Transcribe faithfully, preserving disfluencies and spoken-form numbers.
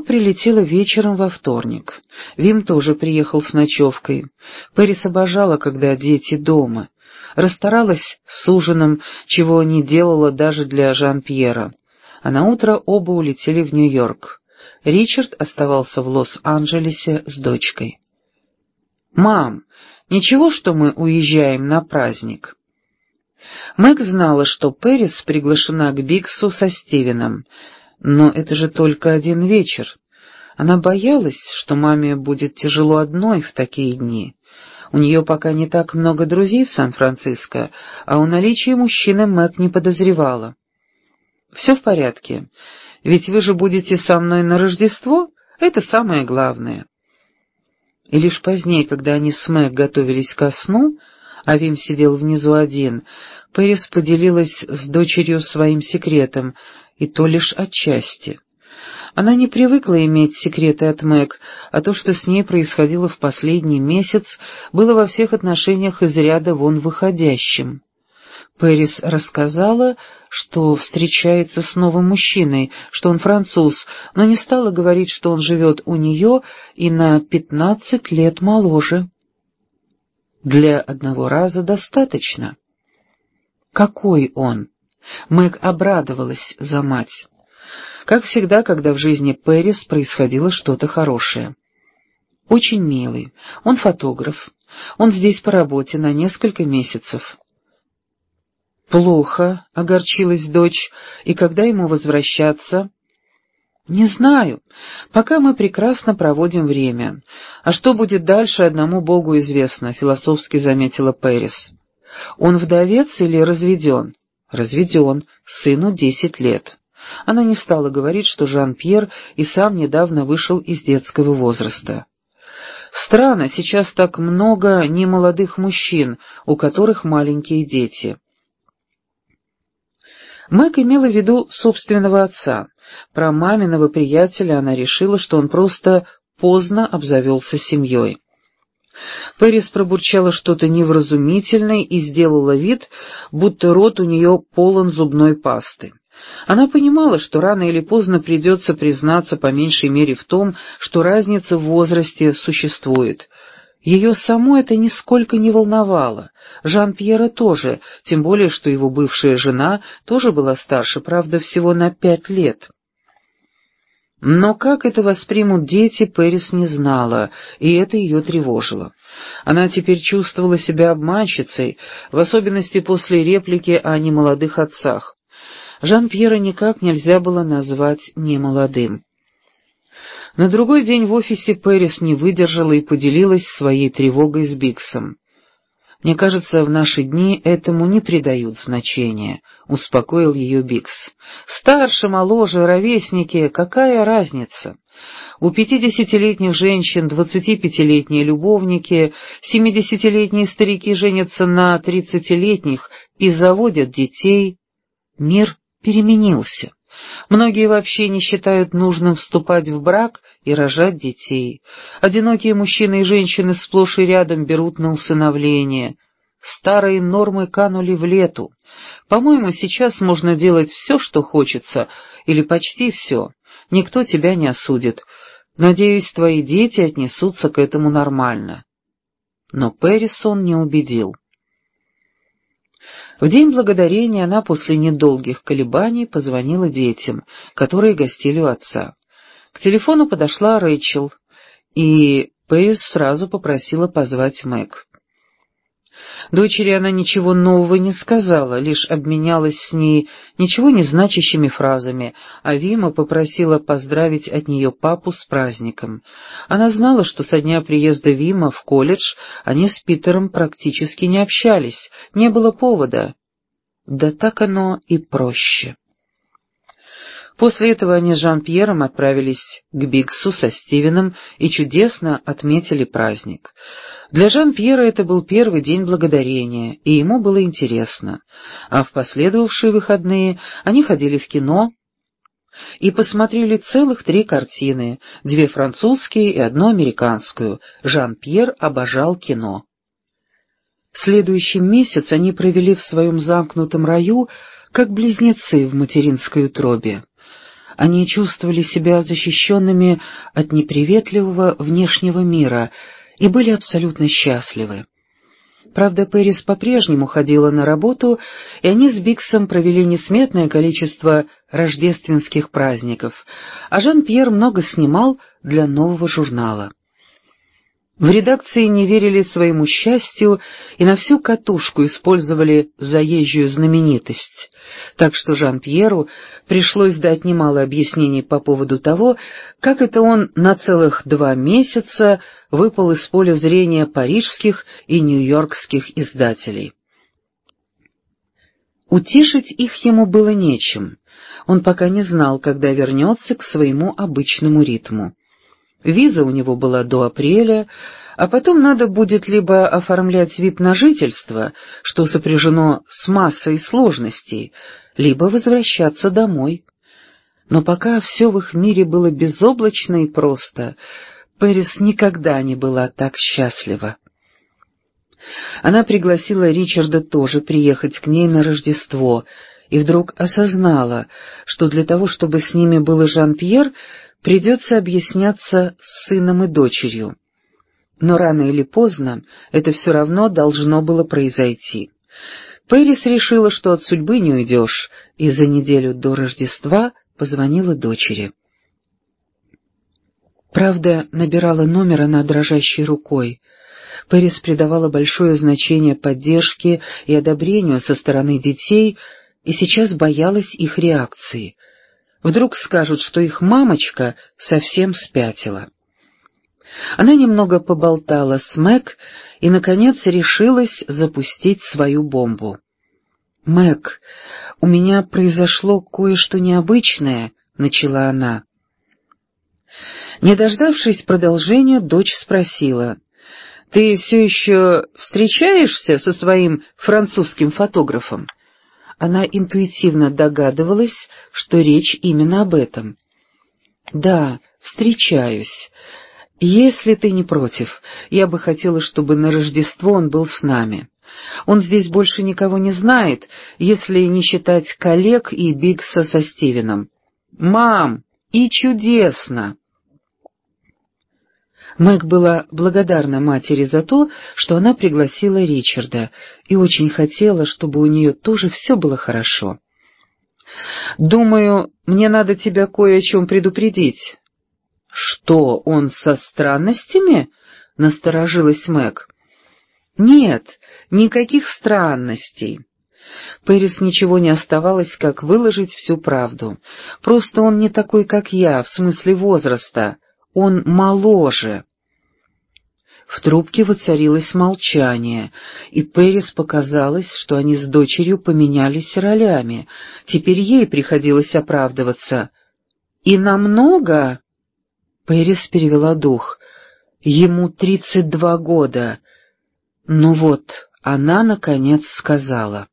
Прилетела вечером во вторник. Вим тоже приехал с ночевкой. Пэрис обожала, когда дети дома. Расстаралась с ужином, чего не делала даже для Жан-Пьера. А наутро оба улетели в Нью-Йорк. Ричард оставался в Лос-Анджелесе с дочкой. «Мам, ничего, что мы уезжаем на праздник?» Мэг знала, что Пэрис приглашена к Бигсу со Стивеном, но это же только один вечер. Она боялась, что маме будет тяжело одной в такие дни. У нее пока не так много друзей в Сан-Франциско, а о наличии мужчины Мэг не подозревала. «Все в порядке, ведь вы же будете со мной на Рождество, это самое главное». И лишь позднее, когда они с Мэг готовились ко сну, а Вим сидел внизу один, Пэрис поделилась с дочерью своим секретом, и то лишь отчасти. Она не привыкла иметь секреты от Мэг, а то, что с ней происходило в последний месяц, было во всех отношениях из ряда вон выходящим. Пэрис рассказала, что встречается с новым мужчиной, что он француз, но не стала говорить, что он живет у нее и на пятнадцать лет моложе. Для одного раза достаточно. Какой он? Мэг обрадовалась за мать. Как всегда, когда в жизни Пэрис происходило что-то хорошее. Очень милый. Он фотограф. Он здесь по работе на несколько месяцев. «Плохо», — огорчилась дочь, — «и когда ему возвращаться?» «Не знаю. Пока мы прекрасно проводим время. А что будет дальше, одному Богу известно», — философски заметила Пэрис. «Он вдовец или разведен?» «Разведен. Сыну десять лет». Она не стала говорить, что Жан-Пьер и сам недавно вышел из детского возраста. «Странно, сейчас так много немолодых мужчин, у которых маленькие дети». Мэг имела в виду собственного отца. Про маминого приятеля она решила, что он просто поздно обзавелся семьей. Пэрис пробурчала что-то невразумительное и сделала вид, будто рот у нее полон зубной пасты. Она понимала, что рано или поздно придется признаться по меньшей мере в том, что разница в возрасте существует. Ее саму это нисколько не волновало. Жан-Пьера тоже, тем более, что его бывшая жена тоже была старше, правда, всего на пять лет. Но как это воспримут дети, Пэрис не знала, и это ее тревожило. Она теперь чувствовала себя обманщицей, в особенности после реплики о немолодых отцах. Жан-Пьера никак нельзя было назвать немолодым. На другой день в офисе Пэрис не выдержала и поделилась своей тревогой с Бигсом. «Мне кажется, в наши дни этому не придают значения», — успокоил ее Бигс. «Старше, моложе, ровесники, какая разница? У пятидесятилетних женщин двадцатипятилетние любовники, семидесятилетние старики женятся на тридцатилетних и заводят детей. Мир переменился. Многие вообще не считают нужным вступать в брак и рожать детей. Одинокие мужчины и женщины сплошь и рядом берут на усыновление. Старые нормы канули в лету. По-моему, сейчас можно делать все, что хочется, или почти все. Никто тебя не осудит. Надеюсь, твои дети отнесутся к этому нормально». Но Пэрис он не убедил. В день благодарения она после недолгих колебаний позвонила детям, которые гостили у отца. К телефону подошла Рэйчел, и Пэрис сразу попросила позвать Мэг. Дочери она ничего нового не сказала, лишь обменялась с ней ничего не значащими фразами, а Вима попросила поздравить от нее папу с праздником. Она знала, что со дня приезда Вима в колледж они с Питером практически не общались, не было повода. Да так оно и проще. После этого они с Жан-Пьером отправились к Бигсу со Стивеном и чудесно отметили праздник. Для Жан-Пьера это был первый день благодарения, и ему было интересно. А в последовавшие выходные они ходили в кино и посмотрели целых три картины, две французские и одну американскую. Жан-Пьер обожал кино. Следующий месяц они провели в своем замкнутом раю, как близнецы в материнской утробе. Они чувствовали себя защищенными от неприветливого внешнего мира и были абсолютно счастливы. Правда, Пэрис по-прежнему ходила на работу, и они с Биксом провели несметное количество рождественских праздников, а Жан-Пьер много снимал для нового журнала. В редакции не верили своему счастью и на всю катушку использовали заезжую знаменитость, так что Жан-Пьеру пришлось дать немало объяснений по поводу того, как это он на целых два месяца выпал из поля зрения парижских и нью-йоркских издателей. Утешить их ему было нечем, он пока не знал, когда вернется к своему обычному ритму. Виза у него была до апреля, а потом надо будет либо оформлять вид на жительство, что сопряжено с массой сложностей, либо возвращаться домой. Но пока все в их мире было безоблачно и просто, Пэрис никогда не была так счастлива. Она пригласила Ричарда тоже приехать к ней на Рождество, и вдруг осознала, что для того, чтобы с ними был и Жан-Пьер, придется объясняться с сыном и дочерью. Но рано или поздно это все равно должно было произойти. Пэрис решила, что от судьбы не уйдешь, и за неделю до Рождества позвонила дочери. Правда, набирала номер она дрожащей рукой. Пэрис придавала большое значение поддержке и одобрению со стороны детей, и сейчас боялась их реакции. Вдруг скажут, что их мамочка совсем спятила. Она немного поболтала с Мэг и, наконец, решилась запустить свою бомбу. «Мэг, у меня произошло кое-что необычное», — начала она. Не дождавшись продолжения, дочь спросила: «Ты все еще встречаешься со своим французским фотографом?» Она интуитивно догадывалась, что речь именно об этом. «Да, встречаюсь. Если ты не против, я бы хотела, чтобы на Рождество он был с нами. Он здесь больше никого не знает, если не считать коллег и Бигса со Стивеном». «Мам, и чудесно!» Мэг была благодарна матери за то, что она пригласила Ричарда, и очень хотела, чтобы у нее тоже все было хорошо. «Думаю, мне надо тебя кое о чем предупредить». «Что, он со странностями?» — насторожилась Мэг. «Нет, никаких странностей». Пэрис ничего не оставалось, как выложить всю правду. «Просто он не такой, как я, в смысле возраста. Он моложе». В трубке воцарилось молчание, и Пэрис показалось, что они с дочерью поменялись ролями. Теперь ей приходилось оправдываться. «И намного?» Пэрис перевела дух. «Ему тридцать два года». Ну вот, она, наконец, сказала.